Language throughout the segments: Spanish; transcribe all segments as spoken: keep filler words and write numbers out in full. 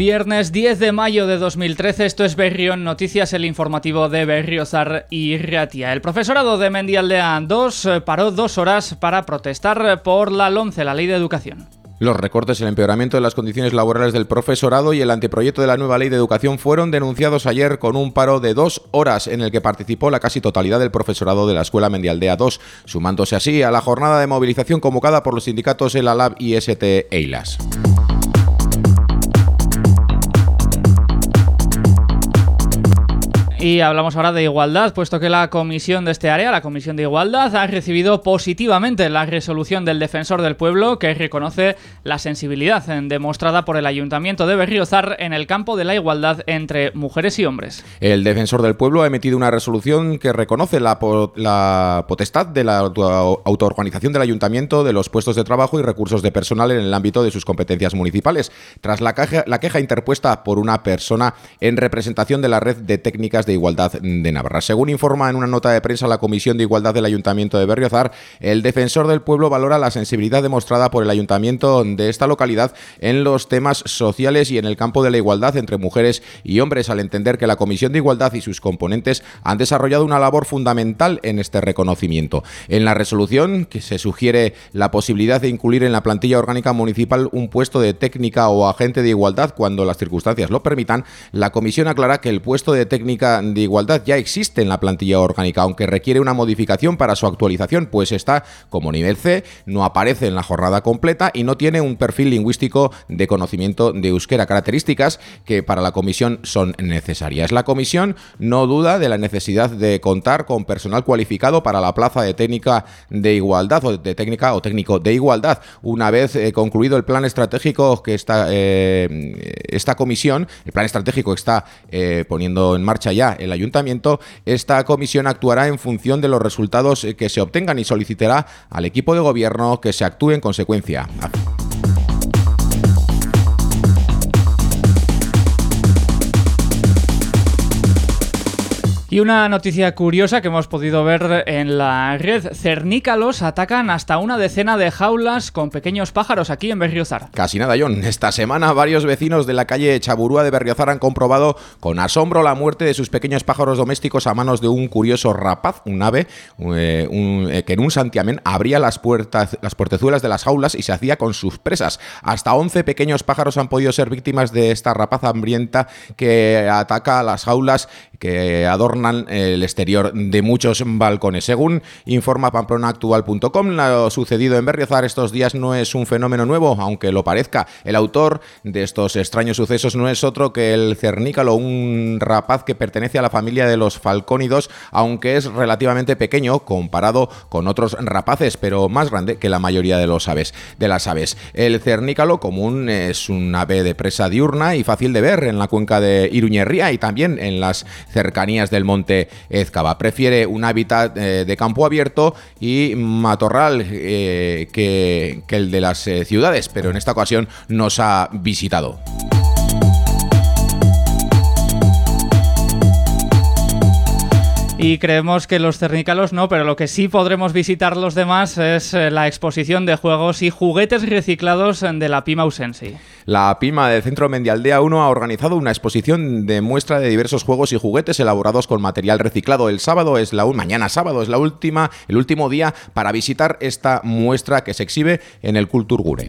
Viernes diez de mayo de dos mil trece, esto es Berrión Noticias, el informativo de Berriozar y Ratia. El profesorado de Mendialdea dos paró dos horas para protestar por la LOMCE, la Ley de Educación. Los recortes, el empeoramiento de las condiciones laborales del profesorado y el anteproyecto de la nueva Ley de Educación fueron denunciados ayer con un paro de dos horas en el que participó la casi totalidad del profesorado de la Escuela Mendialdea dos, sumándose así a la jornada de movilización convocada por los sindicatos ELALAB y S T EILAS. Y hablamos ahora de igualdad, puesto que la comisión de este área, la Comisión de Igualdad, ha recibido positivamente la resolución del Defensor del Pueblo, que reconoce la sensibilidad demostrada por el Ayuntamiento de Berriozar en el campo de la igualdad entre mujeres y hombres. El Defensor del Pueblo ha emitido una resolución que reconoce la, po- la potestad de la auto- autoorganización del Ayuntamiento de los puestos de trabajo y recursos de personal en el ámbito de sus competencias municipales, tras la queja, la queja interpuesta por una persona en representación de la Red de Técnicas de Igualdad de Navarra. Según informa en una nota de prensa la Comisión de Igualdad del Ayuntamiento de Berriozar, el Defensor del Pueblo valora la sensibilidad demostrada por el Ayuntamiento de esta localidad en los temas sociales y en el campo de la igualdad entre mujeres y hombres, al entender que la Comisión de Igualdad y sus componentes han desarrollado una labor fundamental en este reconocimiento. En la resolución, que se sugiere la posibilidad de incluir en la plantilla orgánica municipal un puesto de técnica o agente de igualdad cuando las circunstancias lo permitan, la Comisión aclara que el puesto de técnica de igualdad ya existe en la plantilla orgánica, aunque requiere una modificación para su actualización, pues está como nivel C, no aparece en la jornada completa y no tiene un perfil lingüístico de conocimiento de euskera, características que para la comisión son necesarias. La comisión no duda de la necesidad de contar con personal cualificado para la plaza de técnica de igualdad o de técnica o técnico de igualdad. Una vez eh, concluido el plan estratégico que está eh, esta comisión, el plan estratégico que está eh, poniendo en marcha ya el Ayuntamiento, esta comisión actuará en función de los resultados que se obtengan y solicitará al equipo de gobierno que se actúe en consecuencia. Y una noticia curiosa que hemos podido ver en la red: cernícalos atacan hasta una decena de jaulas con pequeños pájaros aquí en Berriozar. Casi nada, John. Esta semana varios vecinos de la calle Chaburúa de Berriozar han comprobado con asombro la muerte de sus pequeños pájaros domésticos a manos de un curioso rapaz, un ave, eh, un, eh, que en un santiamén abría las, puertas, las puertezuelas de las jaulas y se hacía con sus presas. Hasta once pequeños pájaros han podido ser víctimas de esta rapaz hambrienta que ataca a las jaulas que adornan el exterior de muchos balcones. Según informa pamplona actual punto com, lo sucedido en Berriozar estos días no es un fenómeno nuevo, aunque lo parezca. El autor de estos extraños sucesos no es otro que el cernícalo, un rapaz que pertenece a la familia de los falcónidos, aunque es relativamente pequeño comparado con otros rapaces, pero más grande que la mayoría de los aves, de las aves. El cernícalo común es un ave de presa diurna y fácil de ver en la cuenca de Iruñerría y también en las cercanías del monte Ezcaba. Prefiere un hábitat eh, de campo abierto y matorral eh, que, que el de las eh, ciudades, pero en esta ocasión nos ha visitado. Y creemos que los cernícalos no, pero lo que sí podremos visitar los demás es la exposición de juegos y juguetes reciclados de la Pima Ausensi. La Pima del Centro Mendialdea uno ha organizado una exposición de muestra de diversos juegos y juguetes elaborados con material reciclado. El sábado es la mañana sábado es la última, el último día para visitar esta muestra que se exhibe en el Kulturgune.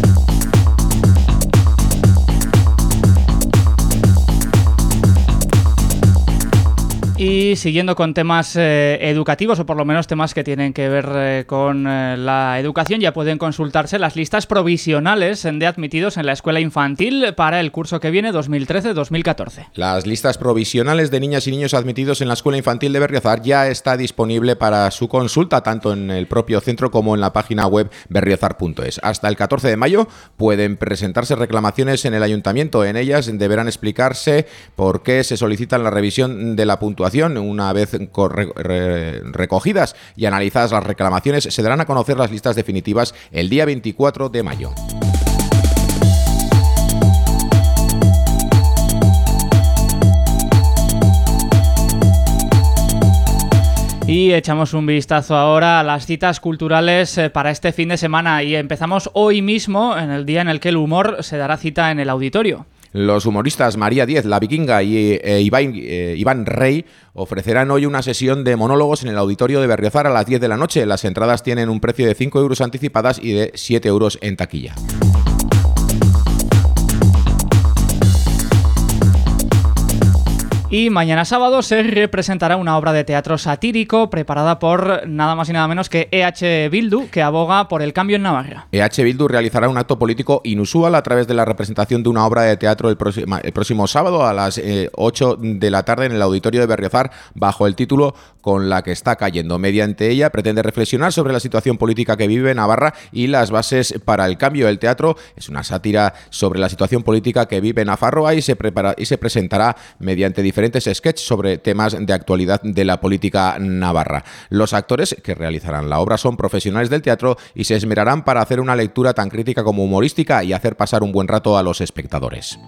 Y siguiendo con temas eh, educativos, o por lo menos temas que tienen que ver eh, con eh, la educación, ya pueden consultarse las listas provisionales de admitidos en la escuela infantil para el curso que viene dos mil trece dos mil catorce. Las listas provisionales de niñas y niños admitidos en la escuela infantil de Berriozar ya está disponible para su consulta tanto en el propio centro como en la página web berriozar punto es. Hasta el catorce de mayo pueden presentarse reclamaciones en el ayuntamiento. En ellas deberán explicarse por qué se solicitan la revisión de la puntuación. Una vez recogidas y analizadas las reclamaciones, se darán a conocer las listas definitivas el día veinticuatro de mayo. Y echamos un vistazo ahora a las citas culturales para este fin de semana y empezamos hoy mismo, en el día en el que el humor se dará cita en el auditorio. Los humoristas María Diez, La Vikinga y eh, Iván, eh, Iván Rey ofrecerán hoy una sesión de monólogos en el auditorio de Berriozar a las diez de la noche. Las entradas tienen un precio de cinco euros anticipadas y de siete euros en taquilla. Y mañana sábado se representará una obra de teatro satírico preparada por nada más y nada menos que E H Bildu, que aboga por el cambio en Navarra. E H Bildu realizará un acto político inusual a través de la representación de una obra de teatro el próximo, el próximo sábado a las eh, ocho de la tarde en el auditorio de Berriozar, bajo el título Con la que está cayendo. Mediante ella pretende reflexionar sobre la situación política que vive Navarra y las bases para el cambio. El teatro es una sátira sobre la situación política que vive Nafarroa y se, prepara, y se presentará mediante diferentes diferentes sketches sobre temas de actualidad de la política navarra. Los actores que realizarán la obra son profesionales del teatro y se esmerarán para hacer una lectura tan crítica como humorística y hacer pasar un buen rato a los espectadores.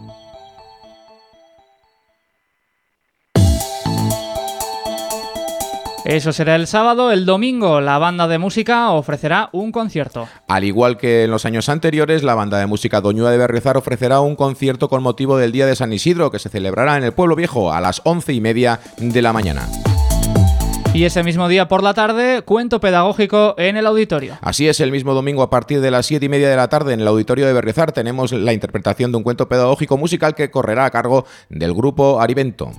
Eso será el sábado. El domingo la banda de música ofrecerá un concierto. Al igual que en los años anteriores, la banda de música Doñua de Berriozar ofrecerá un concierto con motivo del Día de San Isidro, que se celebrará en el Pueblo Viejo a las once y media de la mañana. Y ese mismo día por la tarde, cuento pedagógico en el auditorio. Así es, el mismo domingo a partir de las siete y media de la tarde en el auditorio de Berriozar tenemos la interpretación de un cuento pedagógico musical que correrá a cargo del grupo Arivento.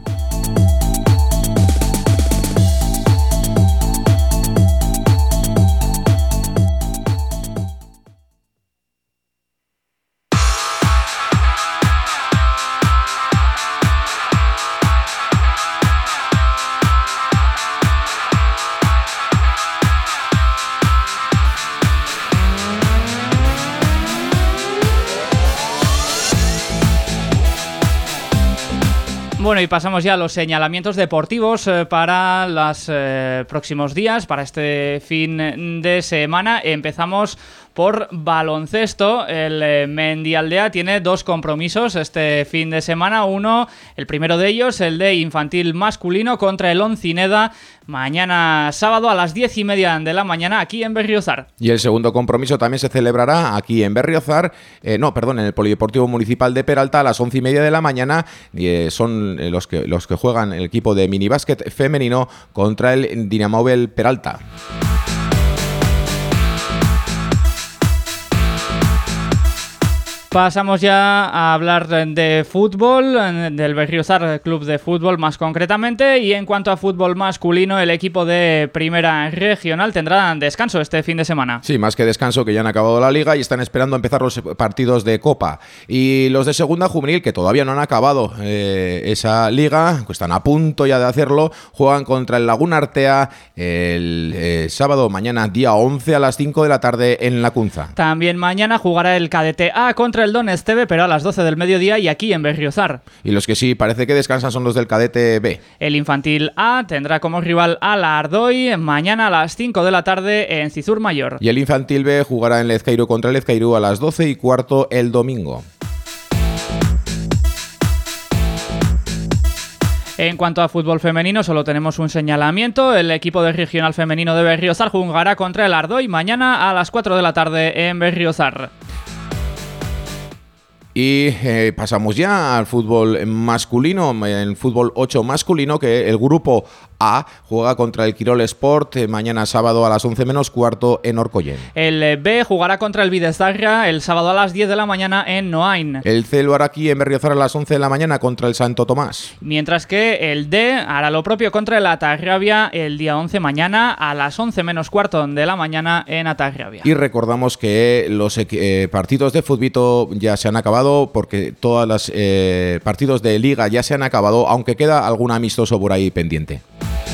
Bueno, y pasamos ya a los señalamientos deportivos eh, para los eh, próximos días, para este fin de semana. Empezamos por baloncesto. El eh, Mendialdea tiene dos compromisos este fin de semana. Uno, el primero de ellos, el de infantil masculino contra el Oncineda, mañana sábado a las diez y media de la mañana aquí en Berriozar. Y el segundo compromiso también se celebrará aquí en Berriozar, eh, no, perdón, en el Polideportivo Municipal de Peralta a las once y media de la mañana. Y, eh, son los que, los que juegan el equipo de minibásquet femenino contra el Dinamóvil Peralta. Pasamos ya a hablar de fútbol, del Berriozar Club de Fútbol más concretamente, y en cuanto a fútbol masculino, el equipo de Primera Regional tendrá descanso este fin de semana. Sí, más que descanso, que ya han acabado la liga y están esperando empezar los partidos de Copa. Y los de Segunda Juvenil, que todavía no han acabado eh, esa liga, que están a punto ya de hacerlo, juegan contra el Laguna Artea el eh, sábado mañana, día once a las cinco de la tarde en La Cunza. También mañana jugará el Cadete A contra el Don Esteve, pero a las doce del mediodía y aquí en Berriozar. Y los que sí parece que descansan son los del Cadete B. El Infantil A tendrá como rival a la Ardoy mañana a las cinco de la tarde en Cizur Mayor. Y el Infantil B jugará en Lezcairu contra el Lezcairu a las doce y cuarto el domingo. En cuanto a fútbol femenino, solo tenemos un señalamiento. El equipo de regional femenino de Berriozar jugará contra el Ardoy mañana a las cuatro de la tarde en Berriozar. Y eh, pasamos ya al fútbol masculino, el fútbol ocho masculino, que el grupo A juega contra el Quirol Sport eh, mañana sábado a las once menos cuarto en Orcollén. El B jugará contra el Bidezarra el sábado a las diez de la mañana en Noain. El C lo hará aquí en Berriozar a las once de la mañana contra el Santo Tomás. Mientras que el D hará lo propio contra el Atarrabia el día once mañana a las once menos cuarto de la mañana en Atarrabia. Y recordamos que los eh, partidos de futbito ya se han acabado, porque todos los eh, partidos de liga ya se han acabado, aunque queda algún amistoso por ahí pendiente.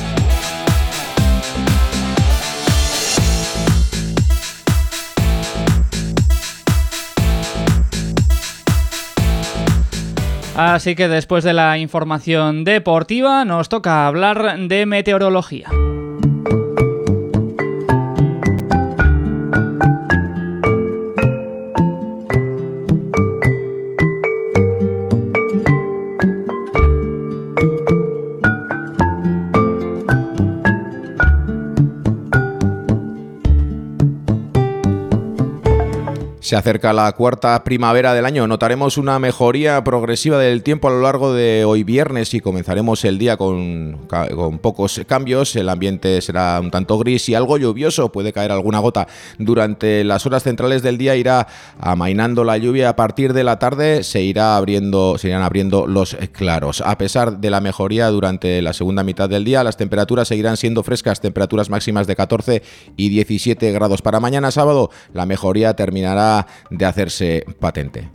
Así que después de la información deportiva nos toca hablar de meteorología. Se acerca la cuarta primavera del año. Notaremos una mejoría progresiva del tiempo a lo largo de hoy viernes y comenzaremos el día con, con pocos cambios. El ambiente será un tanto gris y algo lluvioso. Puede caer alguna gota durante las horas centrales del día. Irá amainando la lluvia. A partir de la tarde se irá abriendo, se irán abriendo los claros. A pesar de la mejoría durante la segunda mitad del día, las temperaturas seguirán siendo frescas. Temperaturas máximas de catorce y diecisiete grados. Para mañana sábado la mejoría terminará de hacerse patente.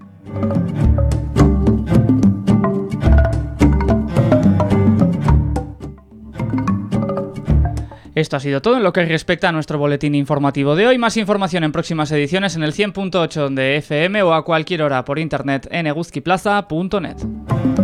Esto ha sido todo en lo que respecta a nuestro boletín informativo de hoy. Más información en próximas ediciones en el cien punto ocho de F M o a cualquier hora por internet en eguzquiplaza punto net.